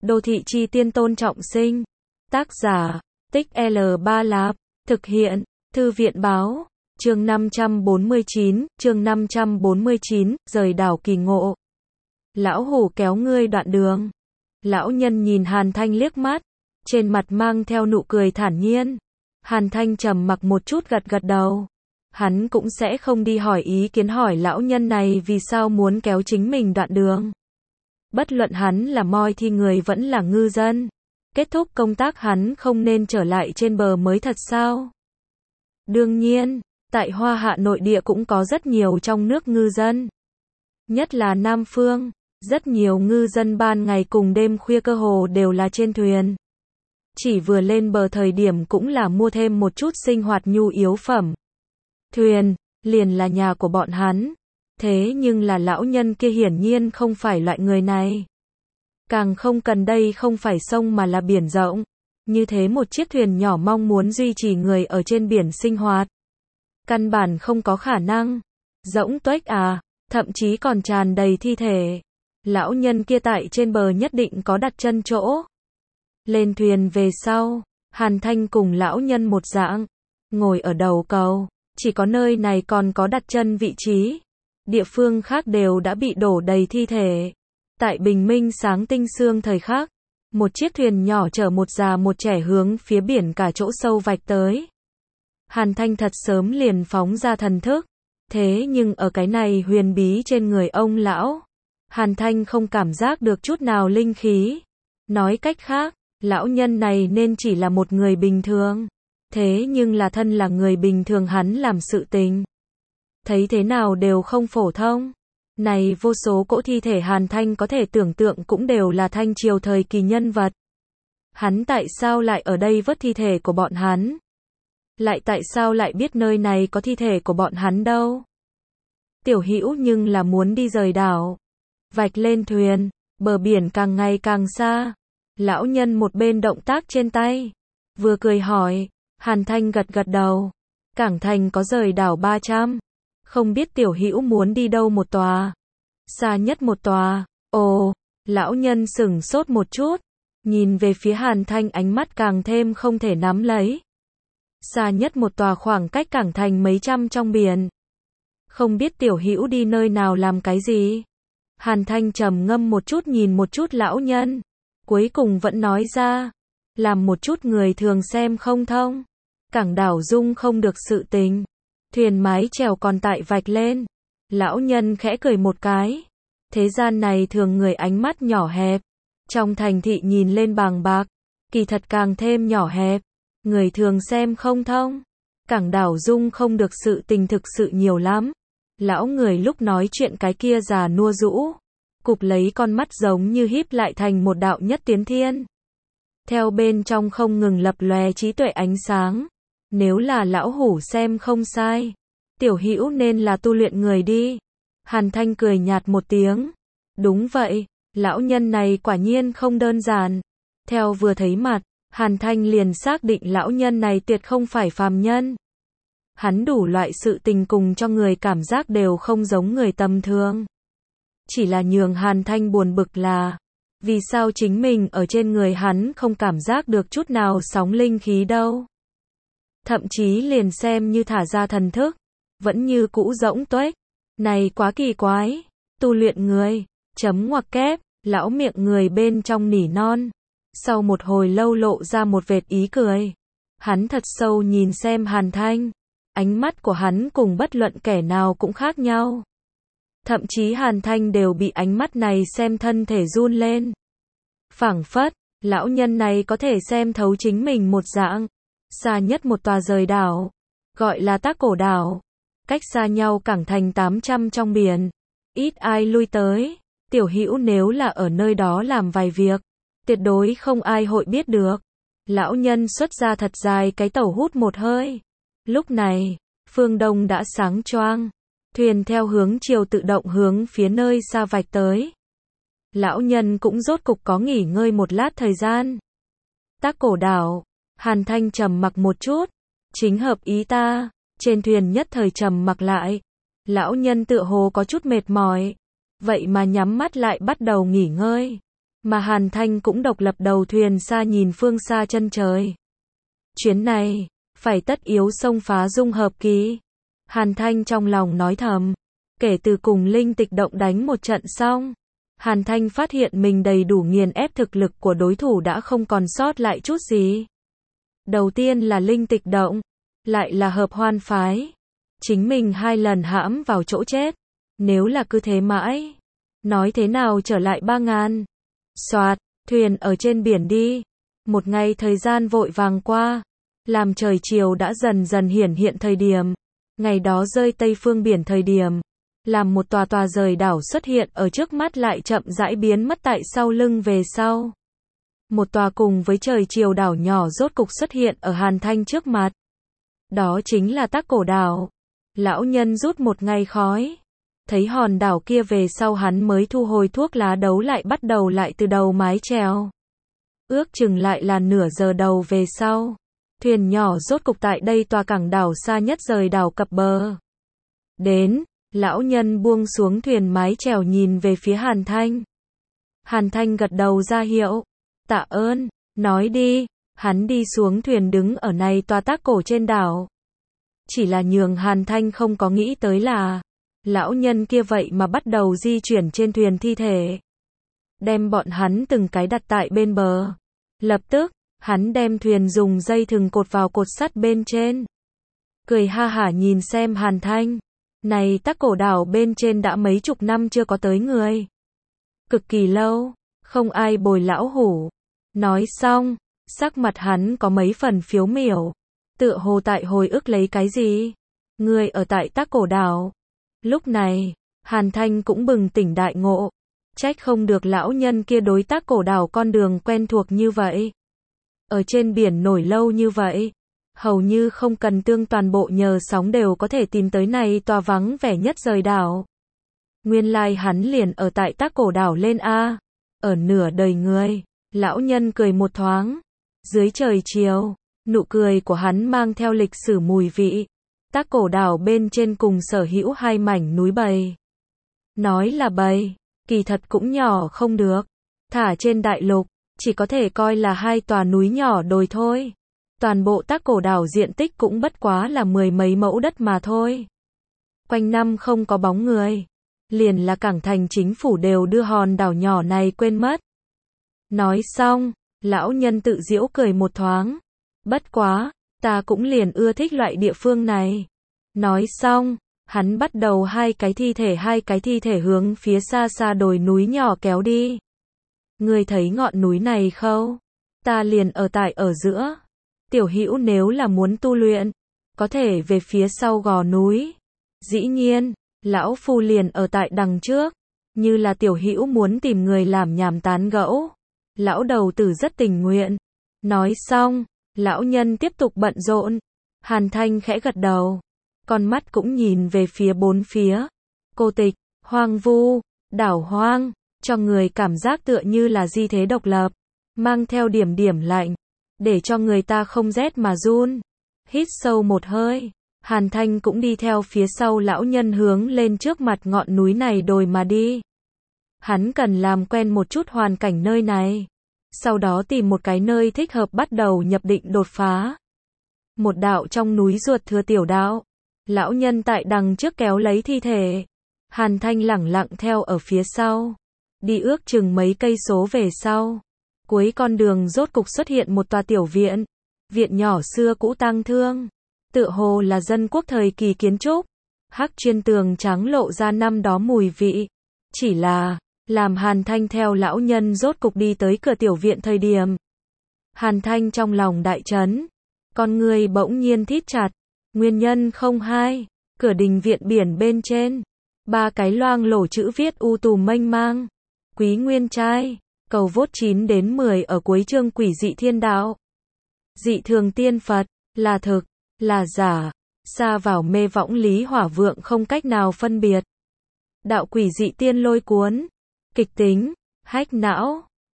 Đô thị chi tiên Tôn Trọng Sinh. Tác giả, Tích L3 Lạp. Thực hiện, Thư viện báo. Chương 549, rời đảo kỳ ngộ. Lão hủ kéo ngươi đoạn đường. Lão nhân nhìn Hàn Thanh liếc mắt, trên mặt mang theo nụ cười thản nhiên. Hàn Thanh trầm mặc một chút gật gật đầu. Hắn cũng sẽ không đi hỏi ý kiến hỏi lão nhân này vì sao muốn kéo chính mình đoạn đường. Bất luận hắn là moi thì người vẫn là ngư dân. Kết thúc công tác hắn không nên trở lại trên bờ mới thật sao? Đương nhiên, tại Hoa Hạ nội địa cũng có rất nhiều trong nước ngư dân. Nhất là Nam Phương, rất nhiều ngư dân ban ngày cùng đêm khuya cơ hồ đều là trên thuyền. Chỉ vừa lên bờ thời điểm cũng là mua thêm một chút sinh hoạt nhu yếu phẩm. Thuyền, liền là nhà của bọn hắn. Thế nhưng là lão nhân kia hiển nhiên không phải loại người này. Càng không cần đây không phải sông mà là biển rộng. Như thế một chiếc thuyền nhỏ mong muốn duy trì người ở trên biển sinh hoạt. Căn bản không có khả năng. Rỗng tuếch à, thậm chí còn tràn đầy thi thể. Lão nhân kia tại trên bờ nhất định có đặt chân chỗ. Lên thuyền về sau, Hàn Thanh cùng lão nhân một dạng, ngồi ở đầu cầu, chỉ có nơi này còn có đặt chân vị trí. Địa phương khác đều đã bị đổ đầy thi thể. Tại bình minh sáng tinh sương thời khắc, một chiếc thuyền nhỏ chở một già một trẻ hướng phía biển cả chỗ sâu vạch tới. Hàn Thanh thật sớm liền phóng ra thần thức. Thế nhưng ở cái này huyền bí trên người ông lão, Hàn Thanh không cảm giác được chút nào linh khí. Nói cách khác, lão nhân này nên chỉ là một người bình thường. Thế nhưng là thân là người bình thường hắn làm sự tình. Thấy thế nào đều không phổ thông. Này vô số cỗ thi thể Hàn Thanh có thể tưởng tượng cũng đều là Thanh triều thời kỳ nhân vật. Hắn tại sao lại ở đây vớt thi thể của bọn hắn? Lại tại sao lại biết nơi này có thi thể của bọn hắn đâu? Tiểu Hữu nhưng là muốn đi rời đảo. Vạch lên thuyền, bờ biển càng ngày càng xa. Lão nhân một bên động tác trên tay, vừa cười hỏi. Hàn Thanh gật gật đầu. Cảng thành có rời đảo 300. Không biết Tiểu Hữu muốn đi đâu một tòa? Xa nhất một tòa. Ồ, lão nhân sửng sốt một chút, nhìn về phía Hàn Thanh ánh mắt càng thêm không thể nắm lấy. Xa nhất một tòa khoảng cách cảng thành mấy trăm trong biển. Không biết Tiểu Hữu đi nơi nào làm cái gì? Hàn Thanh trầm ngâm một chút nhìn một chút lão nhân, cuối cùng vẫn nói ra, làm một chút người thường xem không thông. Cảng đảo dung không được sự tình. Thuyền mái chèo còn tại vạch lên. Lão nhân khẽ cười một cái. Thế gian này thường người ánh mắt nhỏ hẹp. Trong thành thị nhìn lên bàng bạc, kỳ thật càng thêm nhỏ hẹp. Người thường xem không thông. Cảng đảo dung không được sự tình thực sự nhiều lắm. Lão người lúc nói chuyện cái kia già nua rũ, cụp lấy con mắt giống như híp lại thành một đạo nhất tiến thiên. Theo bên trong không ngừng lập lòe trí tuệ ánh sáng. Nếu là lão hủ xem không sai, Tiểu Hữu nên là tu luyện người đi. Hàn Thanh cười nhạt một tiếng. Đúng vậy, lão nhân này quả nhiên không đơn giản. Theo vừa thấy mặt, Hàn Thanh liền xác định lão nhân này tuyệt không phải phàm nhân. Hắn đủ loại sự tình cùng cho người cảm giác đều không giống người tầm thường. Chỉ là nhường Hàn Thanh buồn bực là, vì sao chính mình ở trên người hắn không cảm giác được chút nào sóng linh khí đâu. Thậm chí liền xem như thả ra thần thức, vẫn như cũ rỗng tuếch. Này quá kỳ quái. Tu luyện người, chấm ngoặc kép, lão miệng người bên trong nỉ non. Sau một hồi lâu lộ ra một vệt ý cười. Hắn thật sâu nhìn xem Hàn Thanh. Ánh mắt của hắn cùng bất luận kẻ nào cũng khác nhau. Thậm chí Hàn Thanh đều bị ánh mắt này xem thân thể run lên. Phảng phất, lão nhân này có thể xem thấu chính mình một dạng. Xa nhất một tòa rời đảo, gọi là Tác Cổ đảo. Cách xa nhau cảng thành 800 trong biển. Ít ai lui tới. Tiểu Hữu nếu là ở nơi đó làm vài việc, tuyệt đối không ai hội biết được. Lão nhân xuất ra thật dài cái tẩu hút một hơi. Lúc này, phương đông đã sáng choang. Thuyền theo hướng chiều tự động hướng phía nơi xa vạch tới. Lão nhân cũng rốt cục có nghỉ ngơi một lát thời gian. Tác Cổ đảo. Hàn Thanh trầm mặc một chút. Chính hợp ý ta. Trên thuyền nhất thời trầm mặc lại. Lão nhân tựa hồ có chút mệt mỏi. Vậy mà nhắm mắt lại bắt đầu nghỉ ngơi. mà Hàn Thanh cũng độc lập đầu thuyền xa nhìn phương xa chân trời. Chuyến này, phải tất yếu xông phá dung hợp kỳ. Hàn Thanh trong lòng nói thầm. Kể từ cùng Linh Tịch Động đánh một trận xong, Hàn Thanh phát hiện mình đầy đủ nghiền ép thực lực của đối thủ đã không còn sót lại chút gì. Đầu tiên là Linh Tịch Động, lại là Hợp Hoan phái. Chính mình 2 lần hãm vào chỗ chết. Nếu là cứ thế mãi, nói thế nào trở lại 3.000. Soạt, thuyền ở trên biển đi. Một ngày thời gian vội vàng qua, làm trời chiều đã dần dần hiển hiện thời điểm. Ngày đó rơi tây phương biển thời điểm, làm một tòa tòa rời đảo xuất hiện ở trước mắt lại chậm rãi biến mất tại sau lưng về sau. Một tòa cùng với trời chiều đảo nhỏ rốt cục xuất hiện ở Hàn Thanh trước mặt. Đó chính là Tắc Cổ đảo. Lão nhân rút một ngày khói. Thấy hòn đảo kia về sau hắn mới thu hồi thuốc lá đấu lại bắt đầu lại từ đầu mái chèo. Ước chừng lại là nửa giờ đầu về sau. Thuyền nhỏ rốt cục tại đây tòa cảng đảo xa nhất rời đảo cập bờ. Đến, lão nhân buông xuống thuyền mái chèo nhìn về phía Hàn Thanh. Hàn Thanh gật đầu ra hiệu. Tạ ơn, nói đi. Hắn đi xuống thuyền đứng ở này tòa Tắc Cổ trên đảo. Chỉ là nhường Hàn Thanh không có nghĩ tới là lão nhân kia vậy mà bắt đầu di chuyển trên thuyền thi thể. Đem bọn hắn từng cái đặt tại bên bờ. Lập tức, hắn đem thuyền dùng dây thừng cột vào cột sắt bên trên. Cười ha hả nhìn xem Hàn Thanh. Này Tắc Cổ đảo bên trên đã mấy chục năm chưa có tới người. Cực kỳ lâu, không ai bồi lão hủ. Nói xong, sắc mặt hắn có mấy phần phiếu miểu. Tựa hồ tại hồi ức lấy cái gì? Người ở tại Tắc Cổ đảo. Lúc này, Hàn Thanh cũng bừng tỉnh đại ngộ. Trách không được lão nhân kia đối Tắc Cổ đảo con đường quen thuộc như vậy. Ở trên biển nổi lâu như vậy, hầu như không cần tương toàn bộ nhờ sóng đều có thể tìm tới này tòa vắng vẻ nhất rời đảo. Nguyên lai hắn liền ở tại Tắc Cổ đảo lên a. Ở nửa đời người, lão nhân cười một thoáng. Dưới trời chiều, nụ cười của hắn mang theo lịch sử mùi vị. Tắc Cổ đảo bên trên cùng sở hữu 2 mảnh núi bầy. Nói là bầy, kỳ thật cũng nhỏ không được. Thả trên đại lục, chỉ có thể coi là 2 tòa núi nhỏ đồi thôi. Toàn bộ Tắc Cổ đảo diện tích cũng bất quá là 10 mấy mẫu đất mà thôi. Quanh năm không có bóng người. Liền là cảng thành chính phủ đều đưa hòn đảo nhỏ này quên mất. Nói xong, lão nhân tự giễu cười một thoáng. Bất quá, ta cũng liền ưa thích loại địa phương này. Nói xong, hắn bắt đầu 2 cái thi thể hướng phía xa xa đồi núi nhỏ kéo đi. Ngươi thấy ngọn núi này không? Ta liền ở tại ở giữa. Tiểu Hữu nếu là muốn tu luyện, có thể về phía sau gò núi. Dĩ nhiên, lão phu liền ở tại đằng trước. Như là Tiểu Hữu muốn tìm người làm nhảm tán gẫu, lão đầu tử rất tình nguyện. Nói xong, lão nhân tiếp tục bận rộn. Hàn Thanh khẽ gật đầu. Con mắt cũng nhìn về phía bốn phía. Cô tịch, hoang vu, đảo hoang, cho người cảm giác tựa như là di thế độc lập, mang theo điểm điểm lạnh, để cho người ta không rét mà run. Hít sâu một hơi, Hàn Thanh cũng đi theo phía sau lão nhân hướng lên trước mặt ngọn núi này đồi mà đi. Hắn cần làm quen một chút hoàn cảnh nơi này, sau đó tìm một cái nơi thích hợp bắt đầu nhập định đột phá. Một đạo trong núi ruột thừa tiểu đạo, lão nhân tại đằng trước kéo lấy thi thể. Hàn Thanh lẳng lặng theo ở phía sau, đi ước chừng mấy cây số về sau. Cuối con đường rốt cục xuất hiện một tòa tiểu viện. Viện nhỏ xưa cũ tang thương, tựa hồ là dân quốc thời kỳ kiến trúc. Hắc chuyên tường trắng lộ ra năm đó mùi vị. Chỉ là, làm Hàn Thanh theo lão nhân rốt cục đi tới cửa tiểu viện thời điểm. Hàn Thanh trong lòng đại chấn, con người bỗng nhiên thít chặt. Nguyên nhân không hai, cửa đình viện biển bên trên, 3 cái loang lổ chữ viết u tùm mênh mang. Quý nguyên trai, cầu vốt 9 đến 10 ở cuối chương quỷ dị thiên đạo. Dị thường tiên Phật, là thực, là giả, xa vào mê võng lý hỏa vượng không cách nào phân biệt. Đạo quỷ dị tiên lôi cuốn, kịch tính, hách não,